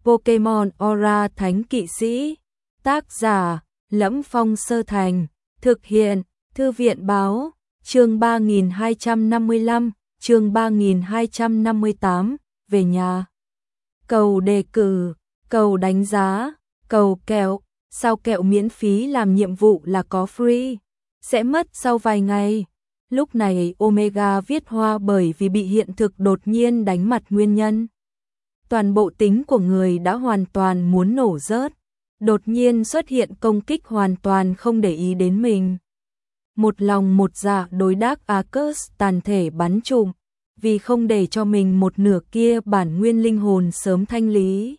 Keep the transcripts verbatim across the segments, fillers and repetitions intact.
Pokemon Aura Thánh Kỵ Sĩ. Tác giả: Lẫm Phong Sơ Thành. Thực hiện: Thư viện báo. Chương ba nghìn hai trăm năm mươi lăm, chương ba nghìn hai trăm năm mươi tám, về nhà. Cầu đề cử, cầu đánh giá, cầu kẹo. Sao kẹo miễn phí làm nhiệm vụ là có free, sẽ mất sau vài ngày. Lúc này Omega viết hoa bởi vì bị hiện thực đột nhiên đánh mặt nguyên nhân. Toàn bộ tính của người đã hoàn toàn muốn nổ rớt, đột nhiên xuất hiện công kích hoàn toàn không để ý đến mình. Một lòng một dạ đối đắc Arcus tàn thể bắn trụm, vì không để cho mình một nửa kia bản nguyên linh hồn sớm thanh lý.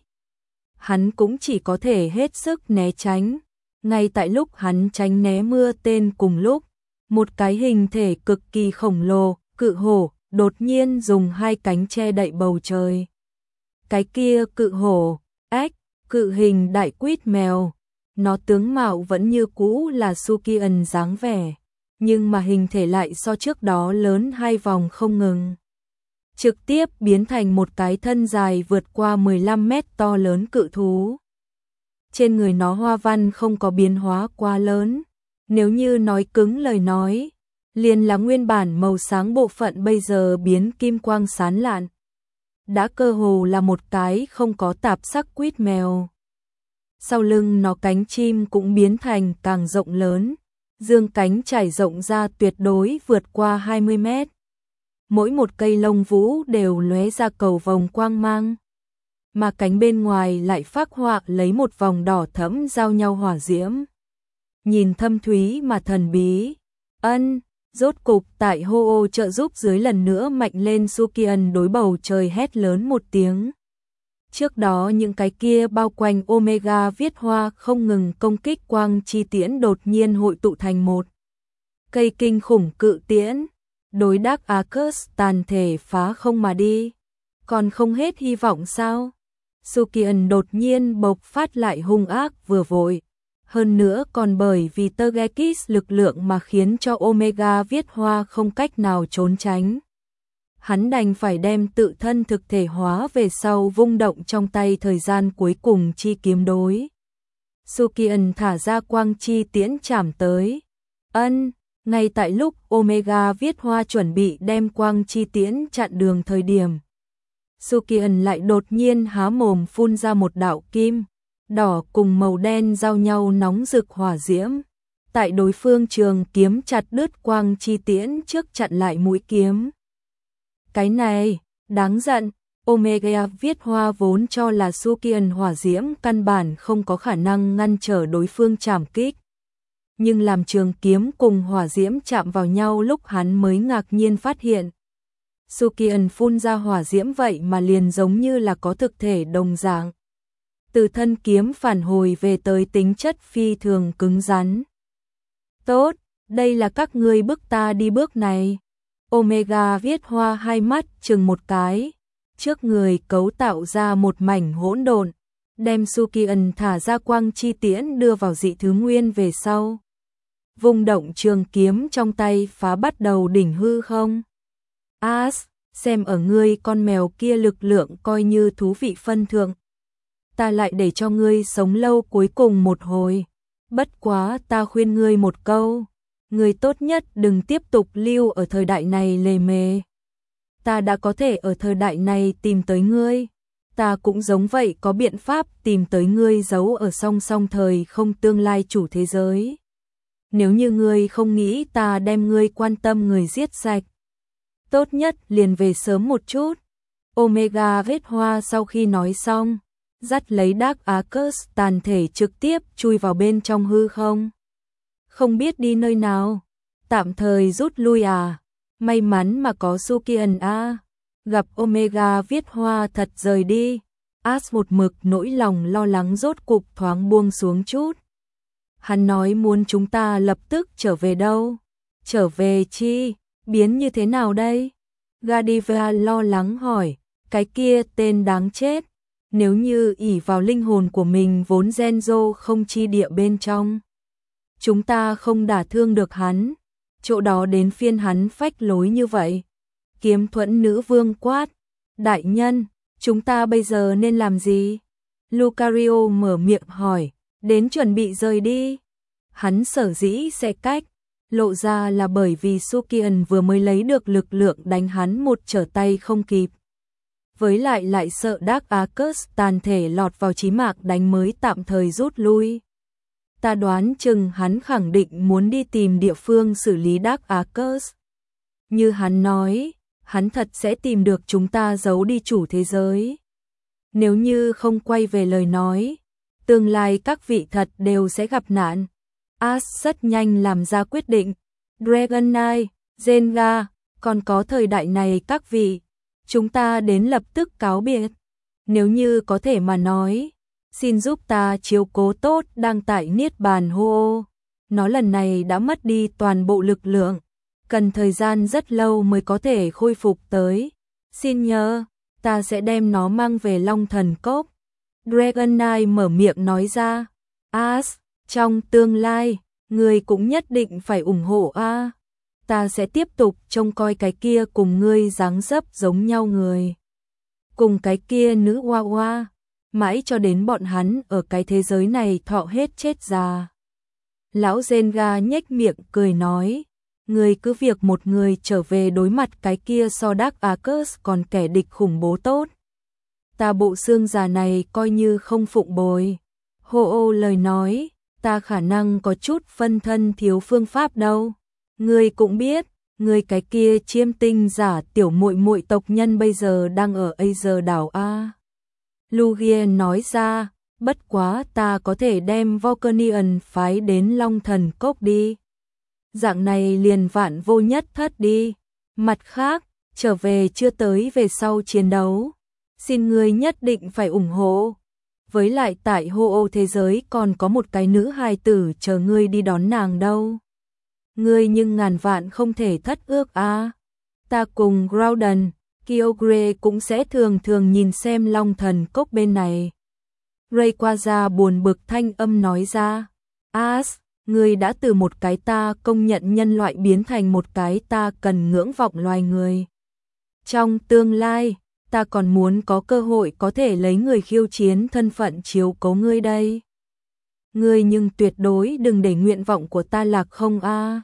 Hắn cũng chỉ có thể hết sức né tránh. Ngay tại lúc hắn tránh né mưa tên cùng lúc, một cái hình thể cực kỳ khổng lồ, cự hổ, đột nhiên dùng hai cánh che đậy bầu trời. Cái kia cự hổ, ếch, cự hình đại quýt mèo, nó tướng mạo vẫn như cũ là Sukian dáng vẻ, nhưng mà hình thể lại so trước đó lớn hai vòng không ngừng. Trực tiếp biến thành một cái thân dài vượt qua mười lăm mét to lớn cự thú. Trên người nó hoa văn không có biến hóa quá lớn, nếu như nói cứng lời nói, liền là nguyên bản màu sáng bộ phận bây giờ biến kim quang sáng lạn. Đã cơ hồ là một cái không có tạp sắc quýt mèo. Sau lưng nó cánh chim cũng biến thành càng rộng lớn, dương cánh trải rộng ra tuyệt đối vượt qua hai mươi mét. Mỗi một cây lông vũ đều lóe ra cầu vồng quang mang, mà cánh bên ngoài lại phác họa lấy một vòng đỏ thẫm giao nhau hỏa diễm. Nhìn thâm thúy mà thần bí. Ân, rốt cục tại Ho-Oh trợ giúp dưới lần nữa mạnh lên, Sukian đối bầu trời hét lớn một tiếng. Trước đó những cái kia bao quanh Omega viết hoa không ngừng công kích quang chi tiễn đột nhiên hội tụ thành một cây kinh khủng cự tiễn, đối đắc Arcus tàn thể phá không mà đi. Còn không hết hy vọng sao? Sukian đột nhiên bộc phát lại hung ác vừa vội. Hơn nữa còn bởi vì Tergekis lực lượng mà khiến cho Omega viết hoa không cách nào trốn tránh. Hắn đành phải đem tự thân thực thể hóa về sau vung động trong tay thời gian cuối cùng chi kiếm đối. Sukian thả ra quang chi tiễn chảm tới. Ân, ngay tại lúc Omega viết hoa chuẩn bị đem quang chi tiễn chặn đường thời điểm, Sukian lại đột nhiên há mồm phun ra một đạo kim đỏ cùng màu đen giao nhau nóng rực hỏa diễm. Tại đối phương trường kiếm chặt đứt quang chi tiễn trước chặn lại mũi kiếm. Cái này, đáng giận, Omega viết hoa vốn cho là Sukian hỏa diễm căn bản không có khả năng ngăn trở đối phương chảm kích. Nhưng làm trường kiếm cùng hỏa diễm chạm vào nhau lúc hắn mới ngạc nhiên phát hiện. Sukian phun ra hỏa diễm vậy mà liền giống như là có thực thể đồng dạng. Từ thân kiếm phản hồi về tới tính chất phi thường cứng rắn. Tốt, đây là các ngươi bức ta đi bước này. Omega viết hoa hai mắt chừng một cái, trước người cấu tạo ra một mảnh hỗn độn, đem Sukian thả ra quang chi tiễn đưa vào dị thứ nguyên về sau. Vung động trường kiếm trong tay phá bắt đầu đỉnh hư không. As, xem ở ngươi con mèo kia lực lượng coi như thú vị phân thượng. Ta lại để cho ngươi sống lâu cuối cùng một hồi. Bất quá ta khuyên ngươi một câu, ngươi tốt nhất đừng tiếp tục lưu ở thời đại này lề mề. Ta đã có thể ở thời đại này tìm tới ngươi, ta cũng giống vậy có biện pháp tìm tới ngươi giấu ở song song thời không tương lai chủ thế giới. Nếu như ngươi không nghĩ ta đem ngươi quan tâm người giết sạch, tốt nhất liền về sớm một chút. Omega vết hoa sau khi nói xong, dắt lấy đắc Arcus tàn thể trực tiếp chui vào bên trong hư không. Không biết đi nơi nào, tạm thời rút lui à, may mắn mà có Sukian a. Gặp Omega viết hoa thật rời đi, As một mực nỗi lòng lo lắng rốt cục thoáng buông xuống chút. Hắn nói muốn chúng ta lập tức trở về đâu? Trở về chi? Biến như thế nào đây? Gadiva lo lắng hỏi, cái kia tên đáng chết. Nếu như ỷ vào linh hồn của mình vốn Genzo không chi địa bên trong, chúng ta không đả thương được hắn, chỗ đó đến phiên hắn phách lối như vậy. Kiếm thuẫn nữ vương quát, đại nhân, chúng ta bây giờ nên làm gì? Lucario mở miệng hỏi, đến chuẩn bị rời đi. Hắn sở dĩ sẽ cách, lộ ra là bởi vì Sukian vừa mới lấy được lực lượng đánh hắn một trở tay không kịp. Với lại lại sợ Dark Arcus tàn thể lọt vào chí mạc đánh mới tạm thời rút lui. Ta đoán chừng hắn khẳng định muốn đi tìm địa phương xử lý Dark Arcus. Như hắn nói, hắn thật sẽ tìm được chúng ta giấu đi chủ thế giới. Nếu như không quay về lời nói, tương lai các vị thật đều sẽ gặp nạn. Ash rất nhanh làm ra quyết định. Dragon Knight, Zenga, còn có thời đại này các vị, chúng ta đến lập tức cáo biệt. Nếu như có thể mà nói, xin giúp ta chiếu cố tốt đang tại Niết Bàn Hô. Nó lần này đã mất đi toàn bộ lực lượng, cần thời gian rất lâu mới có thể khôi phục tới. Xin nhớ, ta sẽ đem nó mang về Long Thần Cốc. Dragon Knight mở miệng nói ra. Ash, trong tương lai, ngươi cũng nhất định phải ủng hộ a. Ta sẽ tiếp tục trông coi cái kia cùng ngươi dáng dấp giống nhau người. Cùng cái kia nữ hoa hoa, mãi cho đến bọn hắn ở cái thế giới này thọ hết chết già. Lão Zenga nhếch miệng cười nói, ngươi cứ việc một người trở về đối mặt cái kia so Dark Arcus còn kẻ địch khủng bố tốt. Ta bộ xương già này coi như không phụng bồi. Hô ô lời nói, ta khả năng có chút phân thân thiếu phương pháp đâu. Ngươi cũng biết, ngươi cái kia chiêm tinh giả tiểu muội muội tộc nhân bây giờ đang ở Azer đảo A. Lugia nói ra, bất quá ta có thể đem Volcanian phái đến Long Thần Cốc đi. Dạng này liền vạn vô nhất thất đi. Mặt khác, trở về chưa tới về sau chiến đấu. Xin ngươi nhất định phải ủng hộ. Với lại tại hô ô thế giới còn có một cái nữ hài tử chờ ngươi đi đón nàng đâu. Ngươi nhưng ngàn vạn không thể thất ước a. À. Ta cùng Groudon, Kyogre cũng sẽ thường thường nhìn xem Long Thần Cốc bên này. Rayquaza buồn bực thanh âm nói ra. Ash, ngươi đã từ một cái ta công nhận nhân loại biến thành một cái ta cần ngưỡng vọng loài người. Trong tương lai, ta còn muốn có cơ hội có thể lấy người khiêu chiến thân phận chiếu cố ngươi đây. Ngươi nhưng tuyệt đối đừng để nguyện vọng của ta lạc không a. À.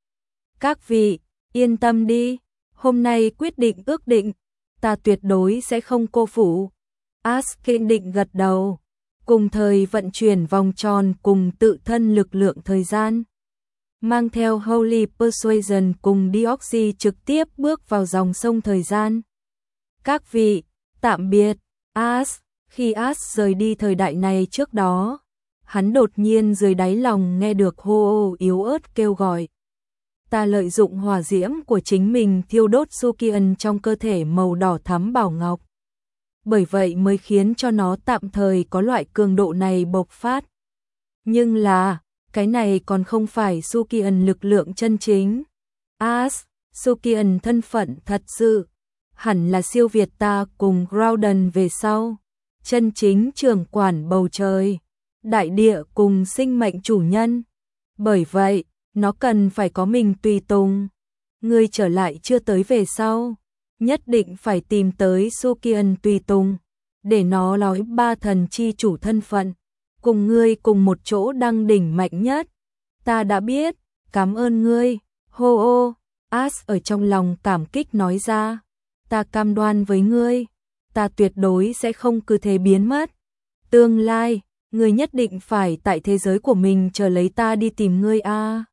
Các vị, yên tâm đi, hôm nay quyết định ước định, ta tuyệt đối sẽ không cô phụ. Ash kiên định gật đầu, cùng thời vận chuyển vòng tròn cùng tự thân lực lượng thời gian. Mang theo Holy Persuasion cùng Deoxy trực tiếp bước vào dòng sông thời gian. Các vị, tạm biệt, Ash. Khi Ash rời đi thời đại này trước đó, hắn đột nhiên dưới đáy lòng nghe được hô ô yếu ớt kêu gọi. Ta lợi dụng hỏa diễm của chính mình thiêu đốt Sukian trong cơ thể màu đỏ thắm bảo ngọc. Bởi vậy mới khiến cho nó tạm thời có loại cường độ này bộc phát. Nhưng là, cái này còn không phải Sukian lực lượng chân chính. Ash, Sukian thân phận thật sự, hẳn là siêu việt ta cùng Groudon về sau. Chân chính trưởng quản bầu trời, đại địa cùng sinh mệnh chủ nhân. Bởi vậy, nó cần phải có mình tùy tùng. Ngươi trở lại chưa tới về sau, nhất định phải tìm tới Sukian tùy tùng, để nó nói ba thần chi chủ thân phận, cùng ngươi cùng một chỗ đăng đỉnh mạnh nhất. Ta đã biết, cảm ơn ngươi. Hô ô, Ash ở trong lòng cảm kích nói ra. Ta cam đoan với ngươi, ta tuyệt đối sẽ không cứ thế biến mất. Tương lai, ngươi nhất định phải tại thế giới của mình chờ lấy ta đi tìm ngươi a. À.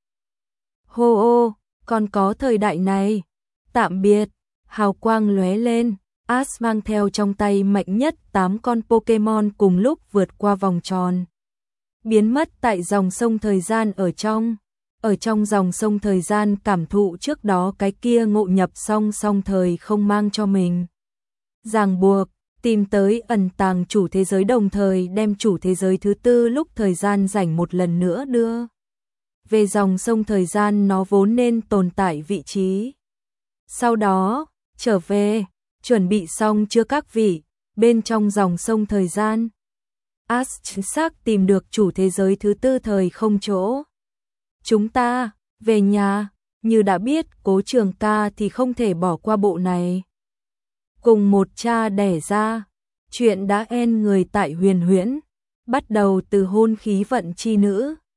Hô ô, còn có thời đại này. Tạm biệt. Hào quang lóe lên, Ash mang theo trong tay mạnh nhất tám con Pokemon cùng lúc vượt qua vòng tròn. Biến mất tại dòng sông thời gian ở trong. Ở trong dòng sông thời gian cảm thụ trước đó cái kia ngộ nhập song song thời không mang cho mình. Ràng buộc, tìm tới ẩn tàng chủ thế giới đồng thời đem chủ thế giới thứ tư lúc thời gian rảnh một lần nữa đưa. Về dòng sông thời gian nó vốn nên tồn tại vị trí. Sau đó, trở về, chuẩn bị xong chưa các vị, bên trong dòng sông thời gian. Ash chính xác tìm được chủ thế giới thứ tư thời không chỗ. Chúng ta, về nhà, như đã biết Cố Trường Ca thì không thể bỏ qua bộ này. Cùng một cha đẻ ra, Chuyện đã en người tại huyền huyễn, bắt đầu từ hôn khí vận chi nữ,